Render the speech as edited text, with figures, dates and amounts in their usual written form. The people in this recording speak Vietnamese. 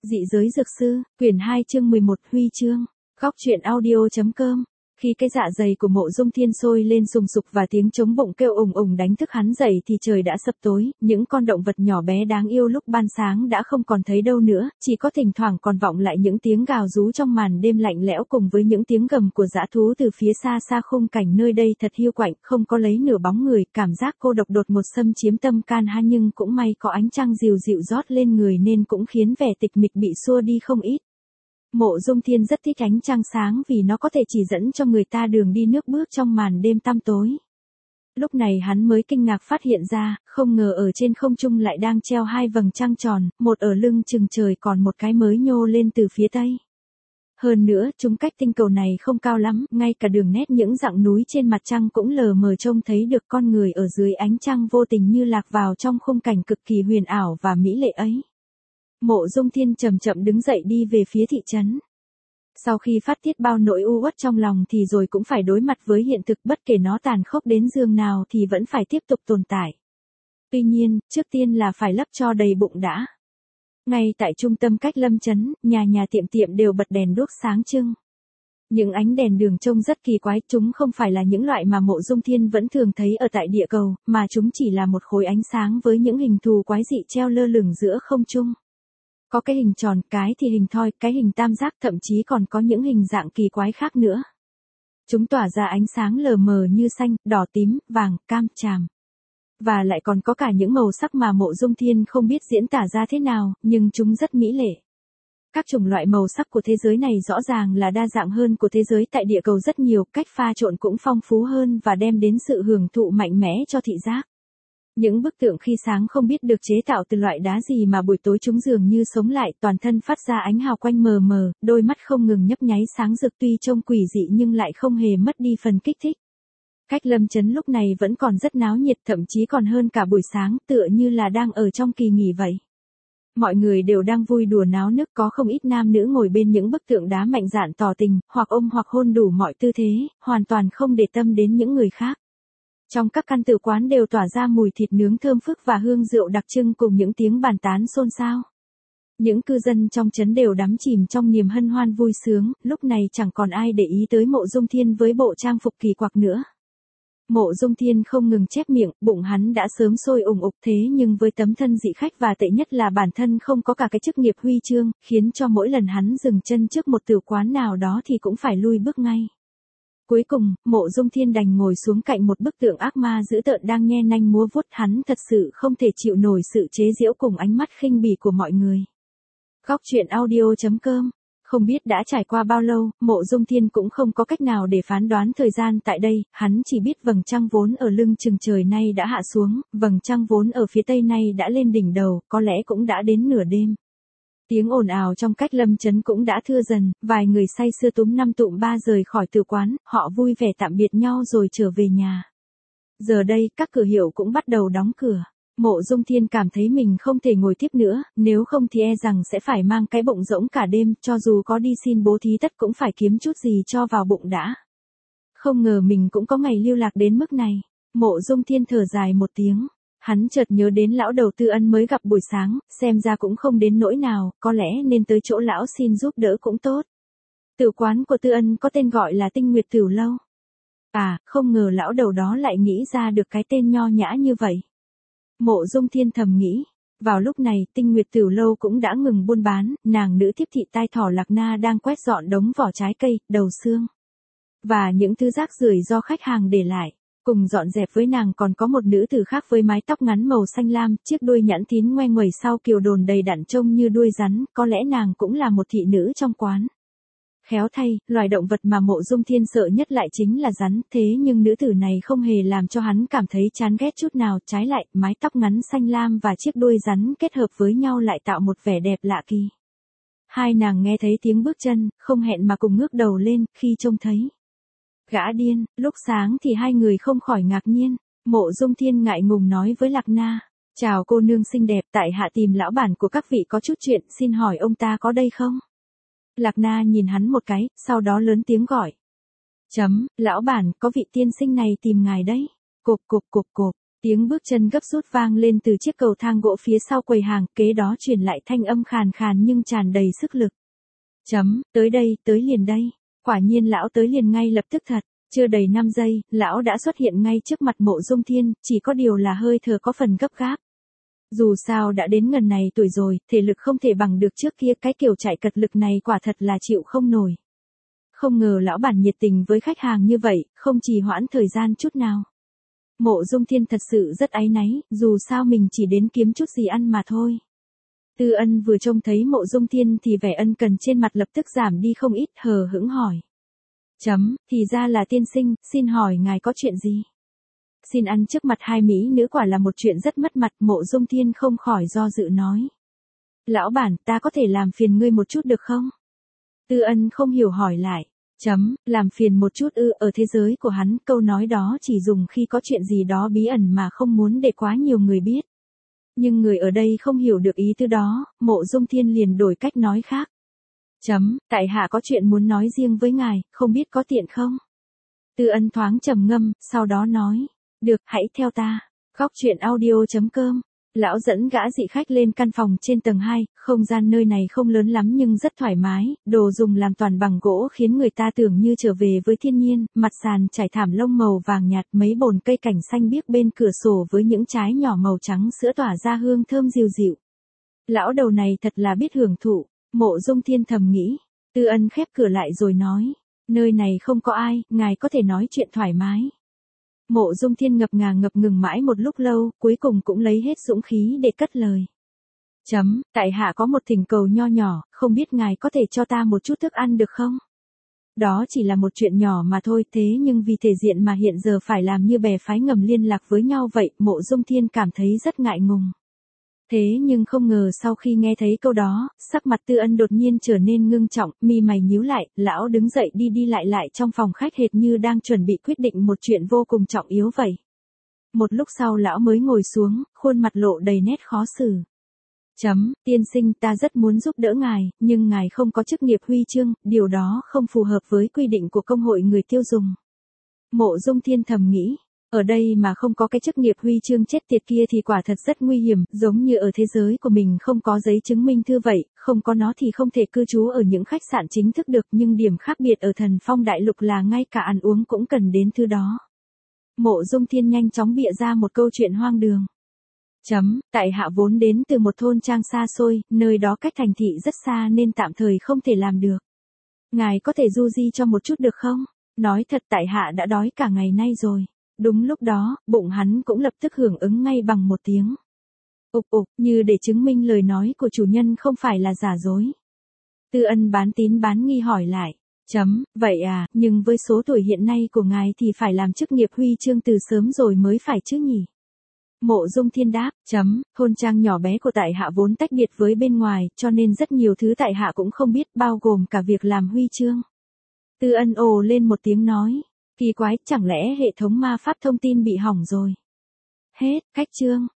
Dị giới dược sư, quyển 2 chương 11 huy chương. Góc truyện audio.com. Khi cái dạ dày của Mộ Dung Thiên sôi lên sùng sục và tiếng trống bụng kêu ùng ùng đánh thức hắn dậy thì trời đã sập tối, những con động vật nhỏ bé đáng yêu lúc ban sáng đã không còn thấy đâu nữa, chỉ có thỉnh thoảng còn vọng lại những tiếng gào rú trong màn đêm lạnh lẽo cùng với những tiếng gầm của dã thú từ phía xa xa. Khung cảnh nơi đây thật hiu quạnh, không có lấy nửa bóng người, cảm giác cô độc đột ngột xâm chiếm tâm can ha, nhưng cũng may có ánh trăng dịu dịu rót lên người nên cũng khiến vẻ tịch mịch bị xua đi không ít. Mộ Dung Thiên rất thích ánh trăng sáng vì nó có thể chỉ dẫn cho người ta đường đi nước bước trong màn đêm tăm tối. Lúc này hắn mới kinh ngạc phát hiện ra, không ngờ ở trên không trung lại đang treo hai vầng trăng tròn, một ở lưng chừng trời còn một cái mới nhô lên từ phía tây. Hơn nữa, chúng cách tinh cầu này không cao lắm, ngay cả đường nét những dặng núi trên mặt trăng cũng lờ mờ trông thấy được con người ở dưới ánh trăng, vô tình như lạc vào trong khung cảnh cực kỳ huyền ảo và mỹ lệ ấy. Mộ Dung Thiên chậm chậm đứng dậy đi về phía thị trấn. Sau khi phát tiết bao nỗi u uất trong lòng thì rồi cũng phải đối mặt với hiện thực, bất kể nó tàn khốc đến giường nào thì vẫn phải tiếp tục tồn tại. Tuy nhiên, trước tiên là phải lấp cho đầy bụng đã. Ngay tại trung tâm cách lâm trấn, nhà nhà tiệm tiệm đều bật đèn đuốc sáng trưng. Những ánh đèn đường trông rất kỳ quái, chúng không phải là những loại mà Mộ Dung Thiên vẫn thường thấy ở tại địa cầu, mà chúng chỉ là một khối ánh sáng với những hình thù quái dị treo lơ lửng giữa không trung. Có cái hình tròn, cái thì hình thoi, cái hình tam giác, thậm chí còn có những hình dạng kỳ quái khác nữa. Chúng tỏa ra ánh sáng lờ mờ như xanh, đỏ, tím, vàng, cam, tràm. Và lại còn có cả những màu sắc mà Mộ Dung Thiên không biết diễn tả ra thế nào, nhưng chúng rất mỹ lệ. Các chủng loại màu sắc của thế giới này rõ ràng là đa dạng hơn của thế giới tại địa cầu rất nhiều, cách pha trộn cũng phong phú hơn và đem đến sự hưởng thụ mạnh mẽ cho thị giác. Những bức tượng khi sáng không biết được chế tạo từ loại đá gì mà buổi tối chúng dường như sống lại, toàn thân phát ra ánh hào quanh mờ mờ, đôi mắt không ngừng nhấp nháy sáng rực, tuy trông quỷ dị nhưng lại không hề mất đi phần kích thích. Cách lâm trấn lúc này vẫn còn rất náo nhiệt, thậm chí còn hơn cả buổi sáng, tựa như là đang ở trong kỳ nghỉ vậy. Mọi người đều đang vui đùa náo nức, có không ít nam nữ ngồi bên những bức tượng đá mạnh dạn tỏ tình, hoặc ôm hoặc hôn đủ mọi tư thế, hoàn toàn không để tâm đến những người khác. Trong các căn tử quán đều tỏa ra mùi thịt nướng thơm phức và hương rượu đặc trưng cùng những tiếng bàn tán xôn xao. Những cư dân trong trấn đều đắm chìm trong niềm hân hoan vui sướng, lúc này chẳng còn ai để ý tới Mộ Dung Thiên với bộ trang phục kỳ quặc nữa. Mộ Dung Thiên không ngừng chép miệng, bụng hắn đã sớm sôi ủng ục, thế nhưng với tấm thân dị khách và tệ nhất là bản thân không có cả cái chức nghiệp huy chương, khiến cho mỗi lần hắn dừng chân trước một tử quán nào đó thì cũng phải lui bước ngay. Cuối cùng, Mộ Dung Thiên đành ngồi xuống cạnh một bức tượng ác ma dữ tợn đang nhe nanh múa vuốt, hắn thật sự không thể chịu nổi sự chế giễu cùng ánh mắt khinh bỉ của mọi người. Góc truyện audio.com. Không biết đã trải qua bao lâu, Mộ Dung Thiên cũng không có cách nào để phán đoán thời gian tại đây, hắn chỉ biết vầng trăng vốn ở lưng chừng trời nay đã hạ xuống, vầng trăng vốn ở phía tây nay đã lên đỉnh đầu, có lẽ cũng đã đến nửa đêm. Tiếng ồn ào trong cách lâm trấn cũng đã thưa dần, vài người say sưa túm năm tụm ba rời khỏi tử quán, họ vui vẻ tạm biệt nhau rồi trở về nhà. Giờ đây, các cửa hiệu cũng bắt đầu đóng cửa. Mộ Dung Thiên cảm thấy mình không thể ngồi tiếp nữa, nếu không thì e rằng sẽ phải mang cái bụng rỗng cả đêm, cho dù có đi xin bố thí tất cũng phải kiếm chút gì cho vào bụng đã. Không ngờ mình cũng có ngày lưu lạc đến mức này. Mộ Dung Thiên thở dài một tiếng. Hắn chợt nhớ đến lão đầu Tư Ân mới gặp buổi sáng, xem ra cũng không đến nỗi nào, có lẽ nên tới chỗ lão xin giúp đỡ cũng tốt. Tử quán của Tư Ân có tên gọi là Tinh Nguyệt Tửu Lâu. À, không ngờ lão đầu đó lại nghĩ ra được cái tên nho nhã như vậy. Mộ Dung Thiên thầm nghĩ. Vào lúc này, Tinh Nguyệt Tửu Lâu cũng đã ngừng buôn bán, nàng nữ tiếp thị tai thỏ Lạc Na đang quét dọn đống vỏ trái cây, đầu xương và những thứ rác rưởi do khách hàng để lại. Cùng dọn dẹp với nàng còn có một nữ tử khác với mái tóc ngắn màu xanh lam, chiếc đuôi nhẵn thín ngoe nguẩy sau kiều đồn đầy đặn trông như đuôi rắn, có lẽ nàng cũng là một thị nữ trong quán. Khéo thay, loài động vật mà Mộ Dung Thiên sợ nhất lại chính là rắn, thế nhưng nữ tử này không hề làm cho hắn cảm thấy chán ghét chút nào, trái lại, mái tóc ngắn xanh lam và chiếc đuôi rắn kết hợp với nhau lại tạo một vẻ đẹp lạ kỳ. Hai nàng nghe thấy tiếng bước chân, không hẹn mà cùng ngước đầu lên, khi trông thấy gã điên, lúc sáng thì hai người không khỏi ngạc nhiên. Mộ Dung Thiên ngại ngùng nói với Lạc Na, chào cô nương xinh đẹp, tại hạ tìm lão bản của các vị có chút chuyện, xin hỏi ông ta có đây không? Lạc Na nhìn hắn một cái, sau đó lớn tiếng gọi. Lão bản, có vị tiên sinh này tìm ngài đấy. Cộp cộp cộp cộp, Tiếng bước chân gấp rút vang lên từ chiếc cầu thang gỗ phía sau quầy hàng, kế đó truyền lại thanh âm khàn khàn nhưng tràn đầy sức lực. Tới đây, tới liền đây. Quả nhiên lão tới liền ngay lập tức thật. Chưa đầy 5 giây, lão đã xuất hiện ngay trước mặt Mộ Dung Thiên, chỉ có điều là hơi thở có phần gấp gáp. Dù sao đã đến ngần này tuổi rồi, thể lực không thể bằng được trước kia, cái kiểu chạy cật lực này quả thật là chịu không nổi. Không ngờ lão bản nhiệt tình với khách hàng như vậy, không trì hoãn thời gian chút nào. Mộ Dung Thiên thật sự rất áy náy, dù sao mình chỉ đến kiếm chút gì ăn mà thôi. Tư Ân vừa trông thấy Mộ Dung Thiên thì vẻ ân cần trên mặt lập tức giảm đi không ít, hờ hững hỏi. Thì ra là tiên sinh, xin hỏi ngài có chuyện gì? Xin ăn trước mặt hai mỹ nữ quả là một chuyện rất mất mặt, Mộ Dung Thiên không khỏi do dự nói. Lão bản, ta có thể làm phiền ngươi một chút được không? Tư Ân không hiểu hỏi lại. Làm phiền một chút ư? Ở thế giới của hắn, câu nói đó chỉ dùng khi có chuyện gì đó bí ẩn mà không muốn để quá nhiều người biết. Nhưng người ở đây không hiểu được ý tứ đó, Mộ Dung Thiên liền đổi cách nói khác. Tại hạ có chuyện muốn nói riêng với ngài, không biết có tiện không? Tư Ân thoáng trầm ngâm, sau đó nói. Được, hãy theo ta. Góc truyện audio.com. Lão dẫn gã dị khách lên căn phòng trên tầng 2, không gian nơi này không lớn lắm nhưng rất thoải mái, đồ dùng làm toàn bằng gỗ khiến người ta tưởng như trở về với thiên nhiên, mặt sàn trải thảm lông màu vàng nhạt, mấy bồn cây cảnh xanh biếc bên cửa sổ với những trái nhỏ màu trắng sữa tỏa ra hương thơm dịu dịu. Lão đầu này thật là biết hưởng thụ, Mộ Dung Thiên thầm nghĩ. Tư Ân khép cửa lại rồi nói, nơi này không có ai, ngài có thể nói chuyện thoải mái. Mộ Dung Thiên ngập ngừng mãi một lúc lâu, cuối cùng cũng lấy hết dũng khí để cất lời. Tại hạ có một thỉnh cầu nho nhỏ, không biết ngài có thể cho ta một chút thức ăn được không? Đó chỉ là một chuyện nhỏ mà thôi, thế nhưng vì thể diện mà hiện giờ phải làm như bè phái ngầm liên lạc với nhau vậy, Mộ Dung Thiên cảm thấy rất ngại ngùng. Thế nhưng không ngờ sau khi nghe thấy câu đó, sắc mặt Tư Ân đột nhiên trở nên ngưng trọng, mi mày nhíu lại, lão đứng dậy đi lại trong phòng khách hệt như đang chuẩn bị quyết định một chuyện vô cùng trọng yếu vậy. Một lúc sau lão mới ngồi xuống, khuôn mặt lộ đầy nét khó xử. Tiên sinh, ta rất muốn giúp đỡ ngài, nhưng ngài không có chức nghiệp huy chương, điều đó không phù hợp với quy định của công hội người tiêu dùng. Mộ Dung Thiên thầm nghĩ. Ở đây mà không có cái chức nghiệp huy chương chết tiệt kia thì quả thật rất nguy hiểm, giống như ở thế giới của mình không có giấy chứng minh thư vậy, không có nó thì không thể cư trú ở những khách sạn chính thức được, nhưng điểm khác biệt ở Thần Phong Đại Lục là ngay cả ăn uống cũng cần đến thứ đó. Mộ Dung Thiên nhanh chóng bịa ra một câu chuyện hoang đường. Tại hạ vốn đến từ một thôn trang xa xôi, nơi đó cách thành thị rất xa nên tạm thời không thể làm được. Ngài có thể du di cho một chút được không? Nói thật tại hạ đã đói cả ngày nay rồi. Đúng lúc đó, bụng hắn cũng lập tức hưởng ứng ngay bằng một tiếng. Như để chứng minh lời nói của chủ nhân không phải là giả dối. Tư Ân bán tín bán nghi hỏi lại. Vậy à, nhưng với số tuổi hiện nay của ngài thì phải làm chức nghiệp huy chương từ sớm rồi mới phải chứ nhỉ? Mộ Dung Thiên đáp. Thôn trang nhỏ bé của tại hạ vốn tách biệt với bên ngoài, cho nên rất nhiều thứ tại hạ cũng không biết, bao gồm cả việc làm huy chương. Tư Ân ồ lên một tiếng nói. Kỳ quái, chẳng lẽ hệ thống ma pháp thông tin bị hỏng rồi? Hết, khách chương.